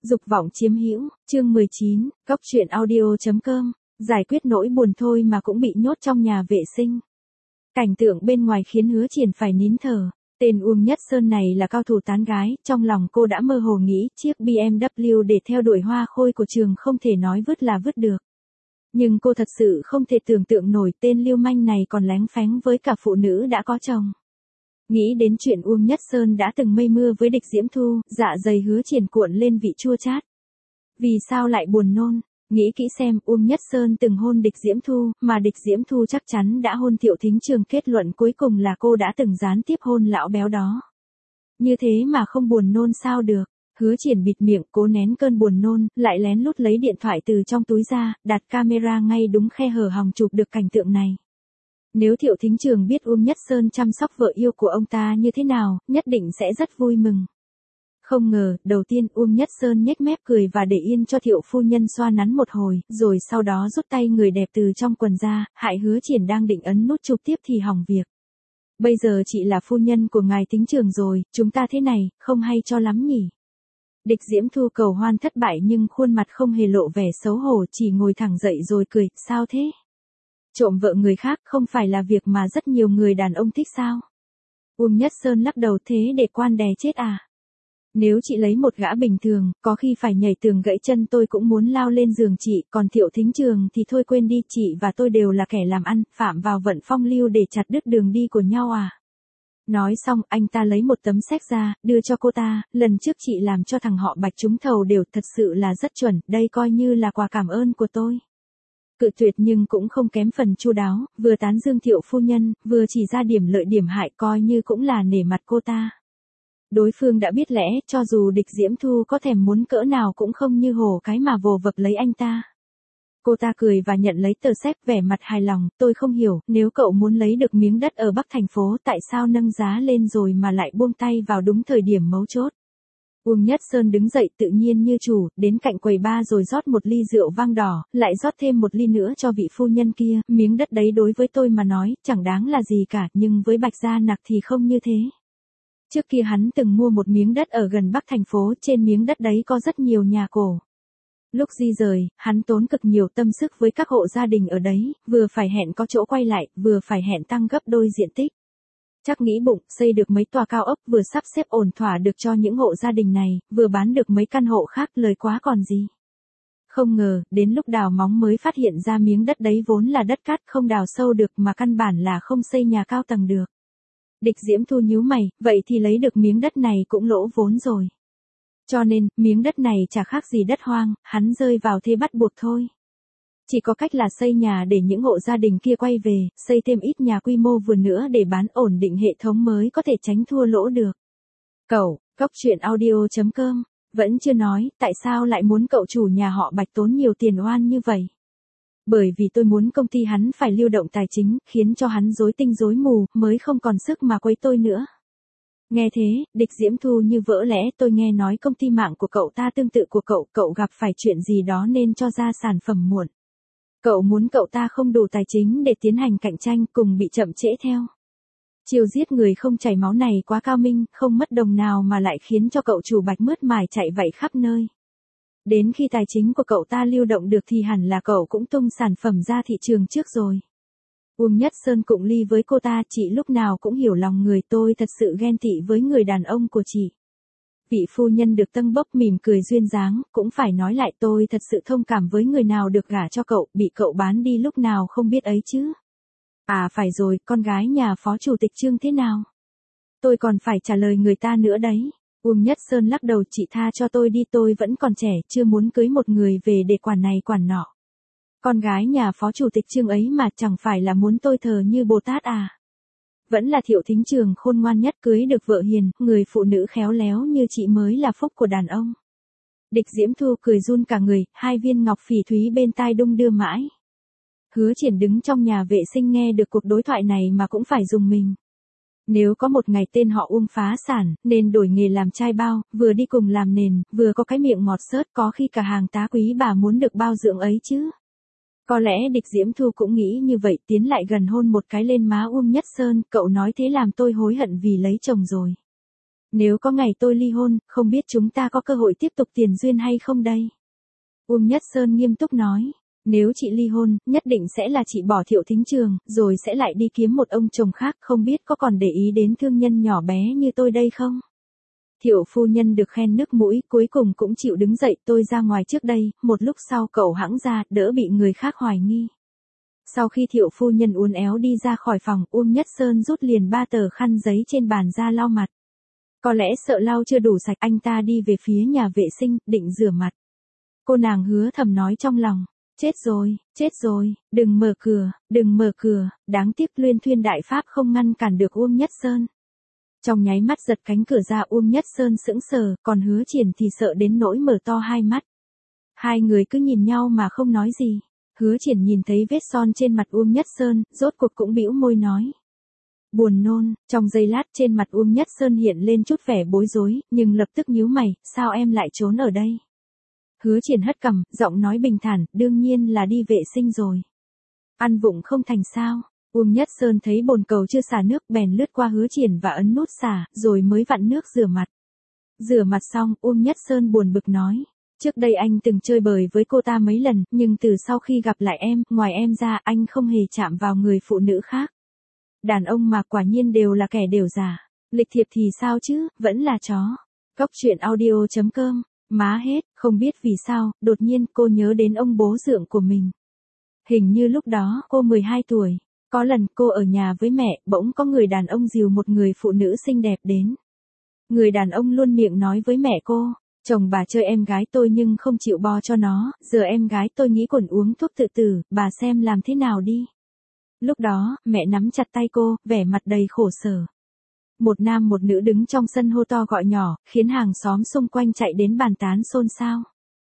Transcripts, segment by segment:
Dục vọng chiếm hữu, chương 19, Cốc truyện audio.com, giải quyết nỗi buồn thôi mà cũng bị nhốt trong nhà vệ sinh. Cảnh tượng bên ngoài khiến Hứa Triển phải nín thở. Tên Uông Nhất Sơn này là cao thủ tán gái, trong lòng cô đã mơ hồ nghĩ chiếc BMW để theo đuổi hoa khôi của trường không thể nói vứt là vứt được. Nhưng cô thật sự không thể tưởng tượng nổi tên lưu manh này còn lén phén với cả phụ nữ đã có chồng. Nghĩ đến chuyện Uông Nhất Sơn đã từng mây mưa với Địch Diễm Thu, dạ dày Hứa Triển cuộn lên vị chua chát. Vì sao lại buồn nôn? Nghĩ kỹ xem, Uông Nhất Sơn từng hôn Địch Diễm Thu, mà Địch Diễm Thu chắc chắn đã hôn Thiệu Thính Trường, kết luận cuối cùng là cô đã từng gián tiếp hôn lão béo đó. Như thế mà không buồn nôn sao được? Hứa Triển bịt miệng, cố nén cơn buồn nôn, lại lén lút lấy điện thoại từ trong túi ra, đặt camera ngay đúng khe hở hòng chụp được cảnh tượng này. Nếu Thiệu Thính Trường biết Uông Nhất Sơn chăm sóc vợ yêu của ông ta như thế nào, nhất định sẽ rất vui mừng. Không ngờ, đầu tiên Uông Nhất Sơn nhếch mép cười và để yên cho Thiệu phu nhân xoa nắn một hồi, rồi sau đó rút tay người đẹp từ trong quần ra, hại Hứa Triển đang định ấn nút chụp tiếp thì hỏng việc. Bây giờ chị là phu nhân của ngài Thính Trường rồi, chúng ta thế này, không hay cho lắm nhỉ. Địch Diễm Thu cầu hoan thất bại nhưng khuôn mặt không hề lộ vẻ xấu hổ, chỉ ngồi thẳng dậy rồi cười, sao thế? Trộm vợ người khác không phải là việc mà rất nhiều người đàn ông thích sao? Uông Nhất Sơn lắc đầu, thế để quan đè chết à? Nếu chị lấy một gã bình thường, có khi phải nhảy tường gãy chân tôi cũng muốn lao lên giường chị, còn Thiệu Thính Trường thì thôi quên đi, chị và tôi đều là kẻ làm ăn, phạm vào vận phong lưu để chặt đứt đường đi của nhau à? Nói xong, anh ta lấy một tấm séc ra, đưa cho cô ta, lần trước chị làm cho thằng họ Bạch trúng thầu đều thật sự là rất chuẩn, đây coi như là quà cảm ơn của tôi. Cự tuyệt nhưng cũng không kém phần chu đáo, vừa tán dương Thiệu phu nhân, vừa chỉ ra điểm lợi điểm hại, coi như cũng là nể mặt cô ta. Đối phương đã biết lẽ, cho dù Địch Diễm Thu có thèm muốn cỡ nào cũng không như hổ cái mà vồ vập lấy anh ta. Cô ta cười và nhận lấy tờ séc, vẻ mặt hài lòng, tôi không hiểu, nếu cậu muốn lấy được miếng đất ở Bắc thành phố tại sao nâng giá lên rồi mà lại buông tay vào đúng thời điểm mấu chốt. Uông Nhất Sơn đứng dậy tự nhiên như chủ, đến cạnh quầy bar rồi rót một ly rượu vang đỏ, lại rót thêm một ly nữa cho vị phu nhân kia, miếng đất đấy đối với tôi mà nói, chẳng đáng là gì cả, nhưng với Bạch Gia Nặc thì không như thế. Trước kia hắn từng mua một miếng đất ở gần Bắc thành phố, trên miếng đất đấy có rất nhiều nhà cổ. Lúc di rời, hắn tốn cực nhiều tâm sức với các hộ gia đình ở đấy, vừa phải hẹn có chỗ quay lại, vừa phải hẹn tăng gấp đôi diện tích. Chắc nghĩ bụng, xây được mấy tòa cao ốc, vừa sắp xếp ổn thỏa được cho những hộ gia đình này, vừa bán được mấy căn hộ khác, lời quá còn gì. Không ngờ, đến lúc đào móng mới phát hiện ra miếng đất đấy vốn là đất cát, không đào sâu được mà căn bản là không xây nhà cao tầng được. Địch Diễm Thu nhíu mày, vậy thì lấy được miếng đất này cũng lỗ vốn rồi. Cho nên, miếng đất này chả khác gì đất hoang, hắn rơi vào thế bắt buộc thôi. Chỉ có cách là xây nhà để những hộ gia đình kia quay về, xây thêm ít nhà quy mô vừa nữa để bán, ổn định hệ thống mới có thể tránh thua lỗ được. Cậu, Cốc truyện audio.com, vẫn chưa nói, tại sao lại muốn cậu chủ nhà họ Bạch tốn nhiều tiền oan như vậy? Bởi vì tôi muốn công ty hắn phải lưu động tài chính, khiến cho hắn rối tinh rối mù, mới không còn sức mà quấy tôi nữa. Nghe thế, Địch Diễm Thu như vỡ lẽ, tôi nghe nói công ty mạng của cậu ta tương tự của cậu gặp phải chuyện gì đó nên cho ra sản phẩm muộn. Cậu muốn cậu ta không đủ tài chính để tiến hành cạnh tranh, cùng bị chậm trễ theo. Chiêu giết người không chảy máu này quá cao minh, không mất đồng nào mà lại khiến cho cậu chủ Bạch mướt mải chạy vậy khắp nơi. Đến khi tài chính của cậu ta lưu động được thì hẳn là cậu cũng tung sản phẩm ra thị trường trước rồi. Uông Nhất Sơn cụng ly với cô ta, chị lúc nào cũng hiểu lòng người, tôi thật sự ghen tị với người đàn ông của chị. Vị phu nhân được tâng bốc mỉm cười duyên dáng, cũng phải nói lại tôi thật sự thông cảm với người nào được gả cho cậu, bị cậu bán đi lúc nào không biết ấy chứ. À phải rồi, con gái nhà phó chủ tịch Trương thế nào? Tôi còn phải trả lời người ta nữa đấy. Uông Nhất Sơn lắc đầu, chị tha cho tôi đi, tôi vẫn còn trẻ, chưa muốn cưới một người về để quản này quản nọ. Con gái nhà phó chủ tịch Trương ấy mà chẳng phải là muốn tôi thờ như Bồ Tát à? Vẫn là Thiệu Thính Trường khôn ngoan nhất, cưới được vợ hiền, người phụ nữ khéo léo như chị mới là phúc của đàn ông. Địch Diễm Thu cười run cả người, hai viên ngọc phỉ thúy bên tai đung đưa mãi. Hứa Triển đứng trong nhà vệ sinh nghe được cuộc đối thoại này mà cũng phải rùng mình. Nếu có một ngày tên họ Uông phá sản, nên đổi nghề làm trai bao, vừa đi cùng làm nền, vừa có cái miệng ngọt xớt, có khi cả hàng tá quý bà muốn được bao dưỡng ấy chứ. Có lẽ Địch Diễm Thu cũng nghĩ như vậy, tiến lại gần hôn một cái lên má Uông Nhất Sơn, cậu nói thế làm tôi hối hận vì lấy chồng rồi. Nếu có ngày tôi ly hôn, không biết chúng ta có cơ hội tiếp tục tiền duyên hay không đây? Uông Nhất Sơn nghiêm túc nói. Nếu chị ly hôn, nhất định sẽ là chị bỏ Thiệu Thính Trường, rồi sẽ lại đi kiếm một ông chồng khác, không biết có còn để ý đến thương nhân nhỏ bé như tôi đây không? Thiệu phu nhân được khen nước mũi, cuối cùng cũng chịu đứng dậy, tôi ra ngoài trước đây, một lúc sau cậu hãng ra, đỡ bị người khác hoài nghi. Sau khi Thiệu phu nhân uốn éo đi ra khỏi phòng, Uông Nhất Sơn rút liền 3 tờ khăn giấy trên bàn ra lau mặt. Có lẽ sợ lau chưa đủ sạch, anh ta đi về phía nhà vệ sinh, định rửa mặt. Cô nàng hứa thầm nói trong lòng. Chết rồi, đừng mở cửa, đáng tiếc Luyên Thuyên đại pháp không ngăn cản được Uông Nhất Sơn. Trong nháy mắt giật cánh cửa ra, Uông Nhất Sơn sững sờ, còn Hứa Triển thì sợ đến nỗi mở to hai mắt. Hai người cứ nhìn nhau mà không nói gì. Hứa Triển nhìn thấy vết son trên mặt Uông Nhất Sơn, rốt cuộc cũng bĩu môi nói. Buồn nôn, trong giây lát trên mặt Uông Nhất Sơn hiện lên chút vẻ bối rối, nhưng lập tức nhíu mày, sao em lại trốn ở đây? Hứa Triển hất cằm, giọng nói bình thản, đương nhiên là đi vệ sinh rồi. Ăn vụng không thành sao? Uông Nhất Sơn thấy bồn cầu chưa xả nước bèn lướt qua Hứa Triển và ấn nút xả, rồi mới vặn nước rửa mặt. Rửa mặt xong, Uông Nhất Sơn buồn bực nói. Trước đây anh từng chơi bời với cô ta mấy lần, nhưng từ sau khi gặp lại em, ngoài em ra, anh không hề chạm vào người phụ nữ khác. Đàn ông mà quả nhiên đều là kẻ đều giả. Lịch thiệp thì sao chứ, vẫn là chó. Cóc truyện audio.com. Má hết, không biết vì sao, đột nhiên cô nhớ đến ông bố dượng của mình. Hình như lúc đó cô 12 tuổi. Có lần cô ở nhà với mẹ, bỗng có người đàn ông dìu một người phụ nữ xinh đẹp đến. Người đàn ông luôn miệng nói với mẹ cô, chồng bà chơi em gái tôi nhưng không chịu bo cho nó, giờ em gái tôi nghĩ quẩn uống thuốc tự tử, bà xem làm thế nào đi. Lúc đó, mẹ nắm chặt tay cô, vẻ mặt đầy khổ sở. Một nam một nữ đứng trong sân hô to gọi nhỏ, khiến hàng xóm xung quanh chạy đến bàn tán xôn xao.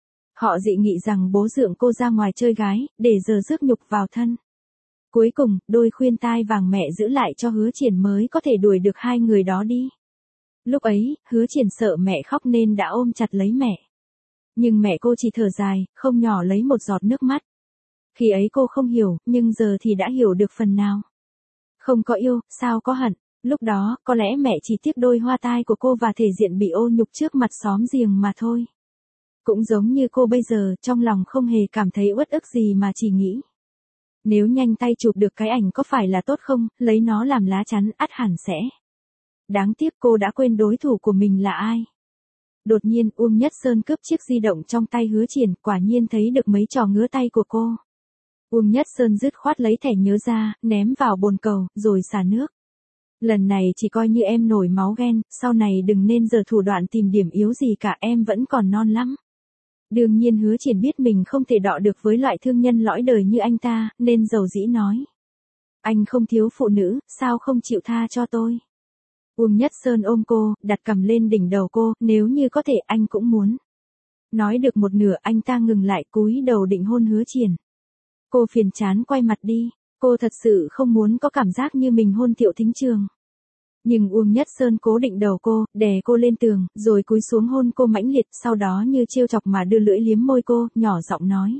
Họ dị nghị rằng bố dượng cô ra ngoài chơi gái, để giờ rước nhục vào thân. Cuối cùng, đôi khuyên tai vàng mẹ giữ lại cho Hứa Triển mới có thể đuổi được hai người đó đi. Lúc ấy, Hứa Triển sợ mẹ khóc nên đã ôm chặt lấy mẹ. Nhưng mẹ cô chỉ thở dài, không nhỏ lấy một giọt nước mắt. Khi ấy cô không hiểu, nhưng giờ thì đã hiểu được phần nào. Không có yêu, sao có hận. Lúc đó, có lẽ mẹ chỉ tiếc đôi hoa tai của cô và thể diện bị ô nhục trước mặt xóm giềng mà thôi. Cũng giống như cô bây giờ, trong lòng không hề cảm thấy uất ức gì mà chỉ nghĩ. Nếu nhanh tay chụp được cái ảnh có phải là tốt không, lấy nó làm lá chắn, ắt hẳn sẽ. Đáng tiếc cô đã quên đối thủ của mình là ai. Đột nhiên Uông Nhất Sơn cướp chiếc di động trong tay Hứa Triển, quả nhiên thấy được mấy trò ngứa tay của cô. Uông Nhất Sơn dứt khoát lấy thẻ nhớ ra, ném vào bồn cầu, rồi xả nước. Lần này chỉ coi như em nổi máu ghen, sau này đừng nên giở thủ đoạn tìm điểm yếu gì cả, em vẫn còn non lắm. Đương nhiên Hứa Triển biết mình không thể đọ được với loại thương nhân lõi đời như anh ta, nên dầu dĩ nói. Anh không thiếu phụ nữ, sao không chịu tha cho tôi? Uông Nhất Sơn ôm cô, đặt cằm lên đỉnh đầu cô, nếu như có thể anh cũng muốn. Nói được một nửa anh ta ngừng lại, cúi đầu định hôn Hứa Triển. Cô phiền chán quay mặt đi, cô thật sự không muốn có cảm giác như mình hôn Thiệu Thính Trường. Nhưng Uông Nhất Sơn cố định đầu cô, đè cô lên tường, rồi cúi xuống hôn cô mãnh liệt, sau đó như trêu chọc mà đưa lưỡi liếm môi cô, nhỏ giọng nói.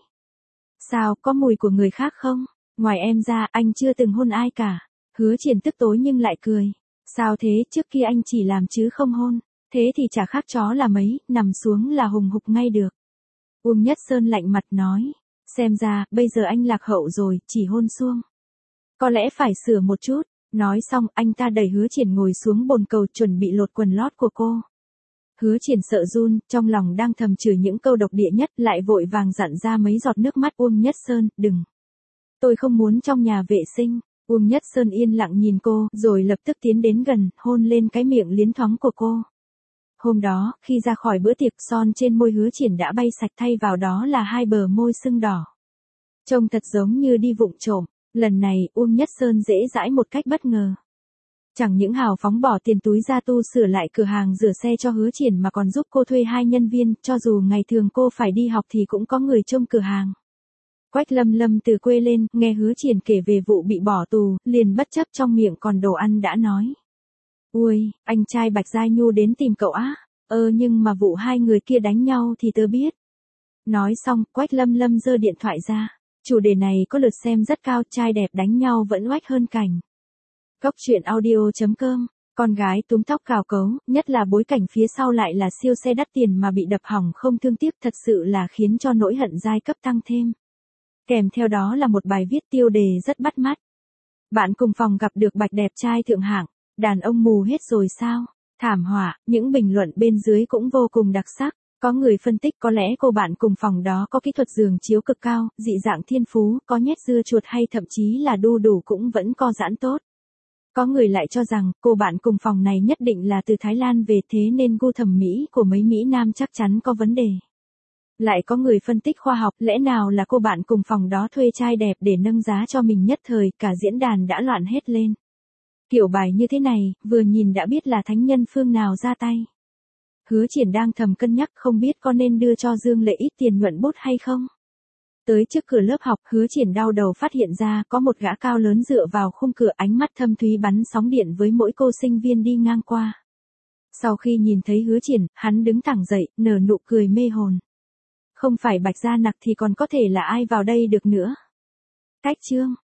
Sao, có mùi của người khác không? Ngoài em ra, anh chưa từng hôn ai cả. Hứa Triển tức tối nhưng lại cười. Sao thế, trước kia anh chỉ làm chứ không hôn. Thế thì chả khác chó là mấy, nằm xuống là hùng hục ngay được. Uông Nhất Sơn lạnh mặt nói. Xem ra, bây giờ anh lạc hậu rồi, chỉ hôn suông. Có lẽ phải sửa một chút. Nói xong, anh ta đẩy Hứa Triển ngồi xuống bồn cầu chuẩn bị lột quần lót của cô. Hứa Triển sợ run, trong lòng đang thầm chửi những câu độc địa nhất, lại vội vàng dặn ra mấy giọt nước mắt. Uông Nhất Sơn, đừng. Tôi không muốn trong nhà vệ sinh. Uông Nhất Sơn yên lặng nhìn cô, rồi lập tức tiến đến gần, hôn lên cái miệng liến thoáng của cô. Hôm đó, khi ra khỏi bữa tiệc, son trên môi Hứa Triển đã bay sạch, thay vào đó là hai bờ môi sưng đỏ. Trông thật giống như đi vụng trộm. Lần này, Uông Nhất Sơn dễ dãi một cách bất ngờ. Chẳng những hào phóng bỏ tiền túi ra tu sửa lại cửa hàng rửa xe cho Hứa Triển mà còn giúp cô thuê 2 nhân viên, cho dù ngày thường cô phải đi học thì cũng có người trông cửa hàng. Quách Lâm Lâm từ quê lên, nghe Hứa Triển kể về vụ bị bỏ tù, liền bất chấp trong miệng còn đồ ăn đã nói. Ui, anh trai Bạch Giai Nhu đến tìm cậu á? Nhưng mà vụ hai người kia đánh nhau thì tớ biết. Nói xong, Quách Lâm Lâm giơ điện thoại ra. Chủ đề này có lượt xem rất cao, trai đẹp đánh nhau vẫn oách hơn cảnh. Cóc truyện audio.com Con gái túm tóc cào cấu, nhất là bối cảnh phía sau lại là siêu xe đắt tiền mà bị đập hỏng không thương tiếc, thật sự là khiến cho nỗi hận giai cấp tăng thêm. Kèm theo đó là một bài viết tiêu đề rất bắt mắt. Bạn cùng phòng gặp được bạch đẹp trai thượng hạng, đàn ông mù hết rồi sao? Thảm họa, những bình luận bên dưới cũng vô cùng đặc sắc. Có người phân tích có lẽ cô bạn cùng phòng đó có kỹ thuật giường chiếu cực cao, dị dạng thiên phú, có nhét dưa chuột hay thậm chí là đu đủ cũng vẫn co giãn tốt. Có người lại cho rằng cô bạn cùng phòng này nhất định là từ Thái Lan về, thế nên gu thẩm mỹ của mấy Mỹ Nam chắc chắn có vấn đề. Lại có người phân tích khoa học, lẽ nào là cô bạn cùng phòng đó thuê trai đẹp để nâng giá cho mình, nhất thời cả diễn đàn đã loạn hết lên. Kiểu bài như thế này, vừa nhìn đã biết là thánh nhân phương nào ra tay. Hứa Triển đang thầm cân nhắc không biết có nên đưa cho Dương Lệ ít tiền nhuận bút hay không. Tới trước cửa lớp học, Hứa Triển đau đầu phát hiện ra có một gã cao lớn dựa vào khung cửa, ánh mắt thâm thúy bắn sóng điện với mỗi cô sinh viên đi ngang qua. Sau khi nhìn thấy Hứa Triển, hắn đứng thẳng dậy, nở nụ cười mê hồn. Không phải Bạch Gia Nặc thì còn có thể là ai vào đây được nữa. Cách chương